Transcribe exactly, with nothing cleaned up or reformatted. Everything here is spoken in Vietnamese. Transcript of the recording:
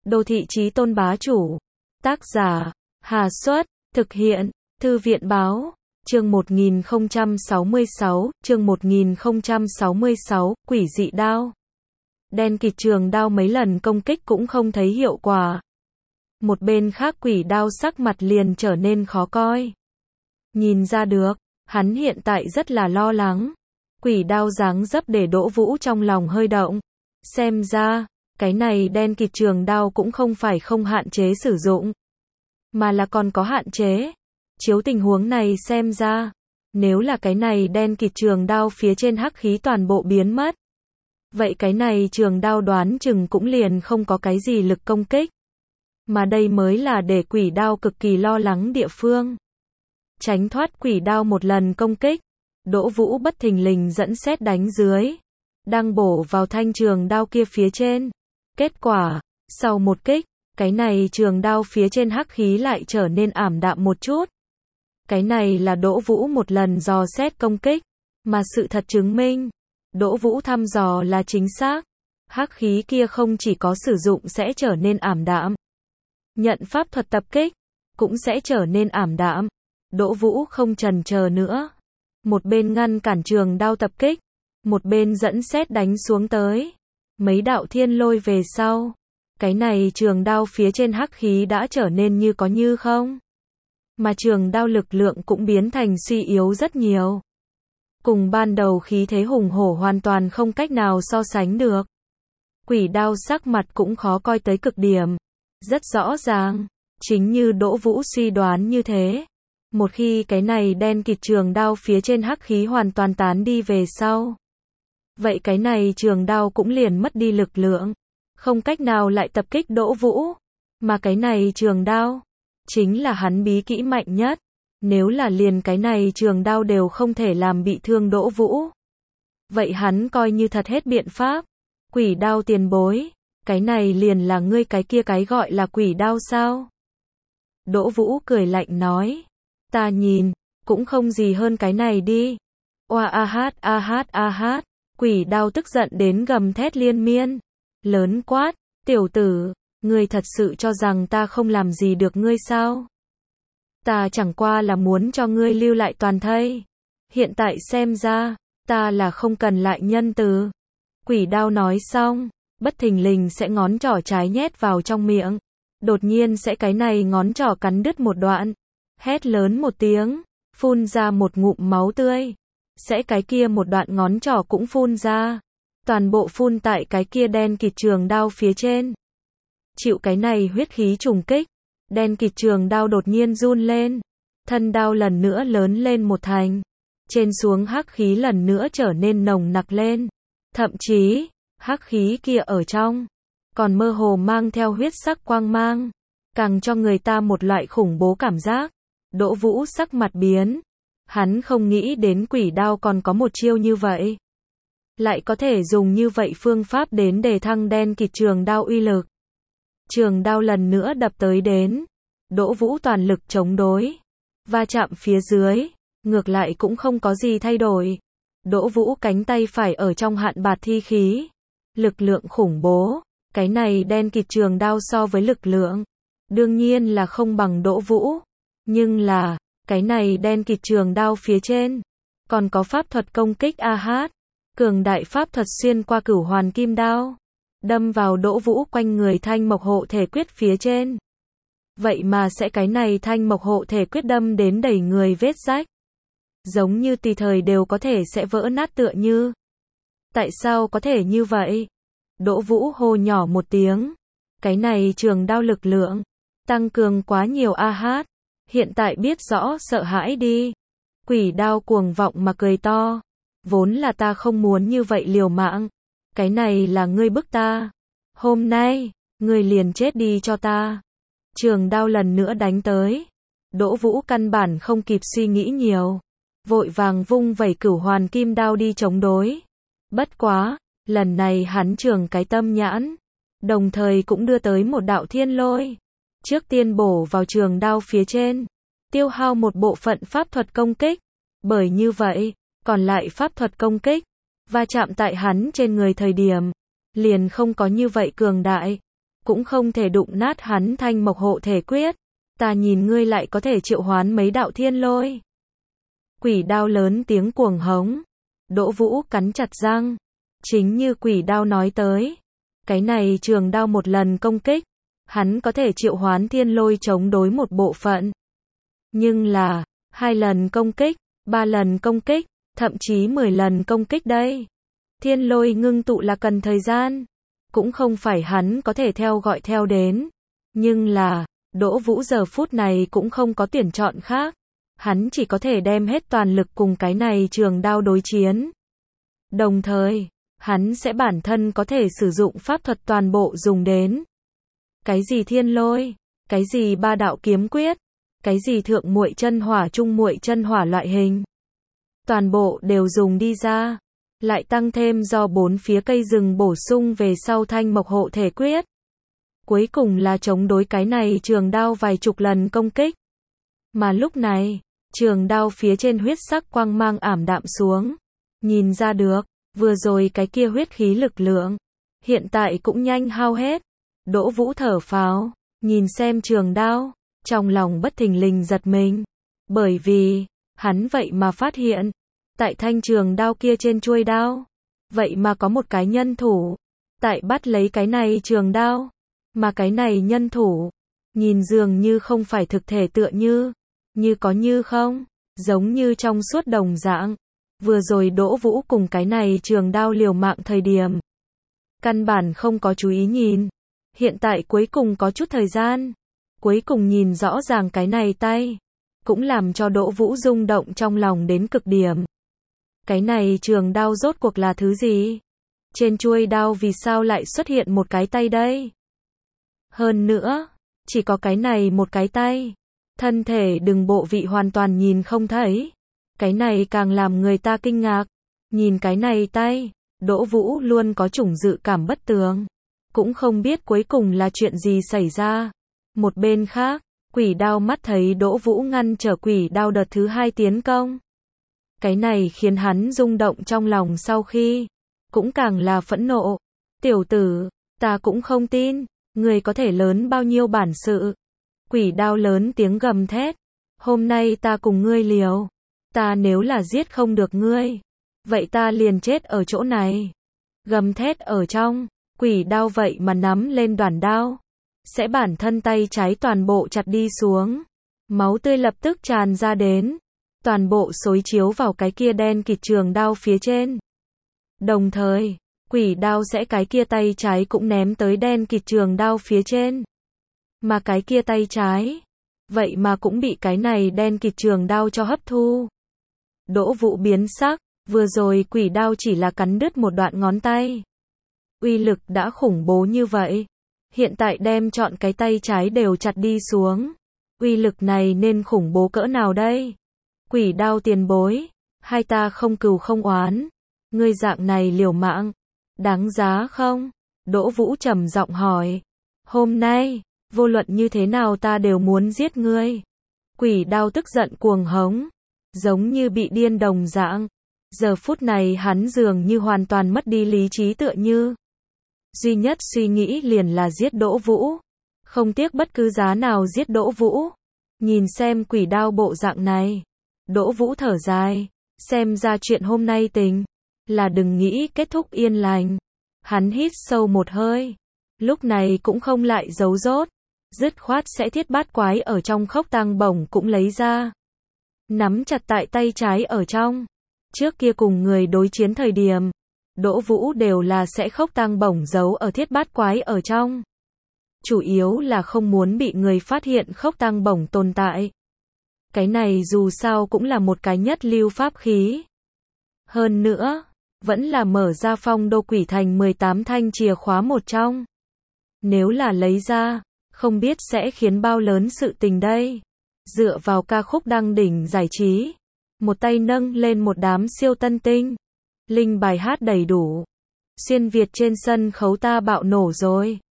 Đô thị chí tôn bá chủ. Tác giả, Hà Xuất, thực hiện, Thư viện báo. Chương một nghìn không trăm sáu mươi sáu, chương một nghìn không trăm sáu mươi sáu, quỷ dị đao. Đen kịt trường đao mấy lần công kích cũng không thấy hiệu quả. Một bên khác quỷ đao sắc mặt liền trở nên khó coi. Nhìn ra được, hắn hiện tại rất là lo lắng. Quỷ đao dáng dấp để Đỗ Vũ trong lòng hơi động. Xem ra, cái này đen kịt trường đao cũng không phải không hạn chế sử dụng, mà là còn có hạn chế. Chiếu tình huống này xem ra, nếu là cái này đen kịt trường đao phía trên hắc khí toàn bộ biến mất, vậy cái này trường đao đoán chừng cũng liền không có cái gì lực công kích. Mà đây mới là để quỷ đao cực kỳ lo lắng địa phương. Tránh thoát quỷ đao một lần công kích, Đỗ Vũ bất thình lình dẫn sét đánh dưới, đang bổ vào thanh trường đao kia phía trên. Kết quả, sau một kích, cái này trường đao phía trên hắc khí lại trở nên ảm đạm một chút. Cái này là Đỗ Vũ một lần dò xét công kích, mà sự thật chứng minh, Đỗ Vũ thăm dò là chính xác. Hắc khí kia không chỉ có sử dụng sẽ trở nên ảm đạm, nhận pháp thuật tập kích, cũng sẽ trở nên ảm đạm. Đỗ Vũ không chần chờ nữa. Một bên ngăn cản trường đao tập kích, một bên dẫn sét đánh xuống tới. Mấy đạo thiên lôi về sau, cái này trường đao phía trên hắc khí đã trở nên như có như không. Mà trường đao lực lượng cũng biến thành suy yếu rất nhiều. Cùng ban đầu khí thế hùng hổ hoàn toàn không cách nào so sánh được. Quỷ đao sắc mặt cũng khó coi tới cực điểm. Rất rõ ràng, chính như Đỗ Vũ suy đoán như thế. Một khi cái này đen kịt trường đao phía trên hắc khí hoàn toàn tán đi về sau, vậy cái này trường đao cũng liền mất đi lực lượng, không cách nào lại tập kích Đỗ Vũ. Mà cái này trường đao, chính là hắn bí kỹ mạnh nhất. Nếu là liền cái này trường đao đều không thể làm bị thương Đỗ Vũ, vậy hắn coi như thật hết biện pháp. Quỷ đao tiền bối, cái này liền là ngươi cái kia cái gọi là quỷ đao sao? Đỗ Vũ cười lạnh nói. Ta nhìn, cũng không gì hơn cái này đi. Oa a hát a hát a hát, quỷ đao tức giận đến gầm thét liên miên. Lớn quát, tiểu tử, ngươi thật sự cho rằng ta không làm gì được ngươi sao? Ta chẳng qua là muốn cho ngươi lưu lại toàn thây. Hiện tại xem ra, ta là không cần lại nhân từ. Quỷ đao nói xong, bất thình lình sẽ ngón trỏ trái nhét vào trong miệng. Đột nhiên sẽ cái này ngón trỏ cắn đứt một đoạn. Hét lớn một tiếng, phun ra một ngụm máu tươi. Sẽ cái kia một đoạn ngón trỏ cũng phun ra. Toàn bộ phun tại cái kia đen kịt trường đao phía trên. Chịu cái này huyết khí trùng kích, đen kịt trường đao đột nhiên run lên. Thân đao lần nữa lớn lên một thành. Trên xuống hắc khí lần nữa trở nên nồng nặc lên. Thậm chí, hắc khí kia ở trong, còn mơ hồ mang theo huyết sắc quang mang. Càng cho người ta một loại khủng bố cảm giác. Đỗ Vũ sắc mặt biến. Hắn không nghĩ đến quỷ đao còn có một chiêu như vậy. Lại có thể dùng như vậy phương pháp đến đề thăng đen kịt trường đao uy lực. Trường đao lần nữa đập tới đến. Đỗ Vũ toàn lực chống đối. Va chạm phía dưới, ngược lại cũng không có gì thay đổi. Đỗ Vũ cánh tay phải ở trong hạn bạt thi khí. Lực lượng khủng bố. Cái này đen kịt trường đao so với lực lượng, đương nhiên là không bằng Đỗ Vũ. Nhưng là, cái này đen kịt trường đao phía trên, còn có pháp thuật công kích a hát. Cường đại pháp thuật xuyên qua cửu hoàn kim đao, đâm vào Đỗ Vũ quanh người thanh mộc hộ thể quyết phía trên. Vậy mà sẽ cái này thanh mộc hộ thể quyết đâm đến đầy người vết rách. Giống như tùy thời đều có thể sẽ vỡ nát tựa như. Tại sao có thể như vậy? Đỗ Vũ hô nhỏ một tiếng. Cái này trường đao lực lượng, tăng cường quá nhiều a hát. Hiện tại biết rõ sợ hãi đi. Quỷ đao cuồng vọng mà cười to. Vốn là ta không muốn như vậy liều mạng. Cái này là ngươi bức ta. Hôm nay, ngươi liền chết đi cho ta. Trường đao lần nữa đánh tới. Đỗ Vũ căn bản không kịp suy nghĩ nhiều. Vội vàng vung vẩy cửu hoàn kim đao đi chống đối. Bất quá, lần này hắn trường cái tâm nhãn. Đồng thời cũng đưa tới một đạo thiên lôi. Trước tiên bổ vào trường đao phía trên. Tiêu hao một bộ phận pháp thuật công kích. Bởi như vậy, còn lại pháp thuật công kích, va chạm tại hắn trên người thời điểm, liền không có như vậy cường đại. cũng không thể đụng nát hắn thanh mộc hộ thể quyết. Ta nhìn ngươi lại có thể triệu hoán mấy đạo thiên lôi. Quỷ đao lớn tiếng cuồng hống. Đỗ Vũ cắn chặt răng. Chính như quỷ đao nói tới. Cái này trường đao một lần công kích. Hắn có thể triệu hoán thiên lôi chống đối một bộ phận. Nhưng là, hai lần công kích, ba lần công kích, thậm chí mười lần công kích đây. Thiên lôi ngưng tụ là cần thời gian. Cũng không phải hắn có thể theo gọi theo đến. Nhưng là, Đỗ Vũ giờ phút này cũng không có tuyển chọn khác. Hắn chỉ có thể đem hết toàn lực cùng cái này trường đao đối chiến. Đồng thời, hắn sẽ bản thân có thể sử dụng pháp thuật toàn bộ dùng đến. Cái gì thiên lôi, cái gì ba đạo kiếm quyết, cái gì thượng muội chân hỏa trung muội chân hỏa loại hình. Toàn bộ đều dùng đi ra. Lại tăng thêm do bốn phía cây rừng bổ sung về sau thanh mộc hộ thể quyết. Cuối cùng là chống đối cái này trường đao vài chục lần công kích. Mà lúc này, trường đao phía trên huyết sắc quang mang ảm đạm xuống. Nhìn ra được, vừa rồi cái kia huyết khí lực lượng, hiện tại cũng nhanh hao hết. Đỗ Vũ thở phào, nhìn xem trường đao, trong lòng bất thình lình giật mình. Bởi vì, hắn vậy mà phát hiện, tại thanh trường đao kia trên chuôi đao, vậy mà có một cái nhân thủ, tại bắt lấy cái này trường đao, mà cái này nhân thủ, nhìn dường như không phải thực thể tựa như, như có như không, giống như trong suốt đồng dạng. Vừa rồi Đỗ Vũ cùng cái này trường đao liều mạng thời điểm, căn bản không có chú ý nhìn, hiện tại cuối cùng có chút thời gian, cuối cùng nhìn rõ ràng cái này tay, cũng làm cho Đỗ Vũ rung động trong lòng đến cực điểm. Cái này trường đao rốt cuộc là thứ gì? Trên chuôi đao vì sao lại xuất hiện một cái tay đây? Hơn nữa, chỉ có cái này một cái tay. Thân thể đừng bộ vị hoàn toàn nhìn không thấy. Cái này càng làm người ta kinh ngạc. Nhìn cái này tay, Đỗ Vũ luôn có chủng dự cảm bất tường. Cũng không biết cuối cùng là chuyện gì xảy ra. Một bên khác, quỷ đao mắt thấy Đỗ Vũ ngăn trở quỷ đao đợt thứ hai tiến công. Cái này khiến hắn rung động trong lòng sau khi, cũng càng là phẫn nộ. Tiểu tử, ta cũng không tin, người có thể lớn bao nhiêu bản sự. Quỷ đao lớn tiếng gầm thét, hôm nay ta cùng ngươi liều, ta nếu là giết không được ngươi, vậy ta liền chết ở chỗ này. Gầm thét ở trong, quỷ đao vậy mà nắm lên đoản đao, sẽ bản thân tay trái toàn bộ chặt đi xuống. Máu tươi lập tức tràn ra đến. Toàn bộ xối chiếu vào cái kia đen kịt trường đao phía trên. Đồng thời, quỷ đao sẽ cái kia tay trái cũng ném tới đen kịt trường đao phía trên. Mà cái kia tay trái, vậy mà cũng bị cái này đen kịt trường đao cho hấp thu. Đỗ Vũ biến sắc, vừa rồi quỷ đao chỉ là cắn đứt một đoạn ngón tay. Uy lực đã khủng bố như vậy. Hiện tại đem chọn cái tay trái đều chặt đi xuống. Uy lực này nên khủng bố cỡ nào đây? Quỷ đao tiền bối, hai ta không cừu không oán, ngươi dạng này liều mạng, đáng giá không? Đỗ Vũ trầm giọng hỏi. Hôm nay, vô luận như thế nào ta đều muốn giết ngươi. Quỷ đao tức giận cuồng hống, giống như bị điên đồng dạng. Giờ phút này hắn dường như hoàn toàn mất đi lý trí tựa như. Duy nhất suy nghĩ liền là giết Đỗ Vũ, không tiếc bất cứ giá nào giết Đỗ Vũ. Nhìn xem quỷ đao bộ dạng này. Đỗ Vũ thở dài, xem ra chuyện hôm nay tình, là đừng nghĩ kết thúc yên lành. Hắn hít sâu một hơi, lúc này cũng không lại giấu rốt, dứt khoát sẽ thiết bát quái ở trong khốc tang bổng cũng lấy ra. Nắm chặt tại tay trái ở trong, trước kia cùng người đối chiến thời điểm, Đỗ Vũ đều là sẽ khốc tang bổng giấu ở thiết bát quái ở trong. Chủ yếu là không muốn bị người phát hiện khốc tang bổng tồn tại. Cái này dù sao cũng là một cái nhất lưu pháp khí. Hơn nữa, vẫn là mở ra phong đô quỷ thành mười tám thanh chìa khóa một trong. Nếu là lấy ra, không biết sẽ khiến bao lớn sự tình đây. Dựa vào ca khúc đăng đỉnh giải trí, một tay nâng lên một đám siêu tân tinh. Linh bài hát đầy đủ. Xuyên Việt trên sân khấu ta bạo nổ rồi.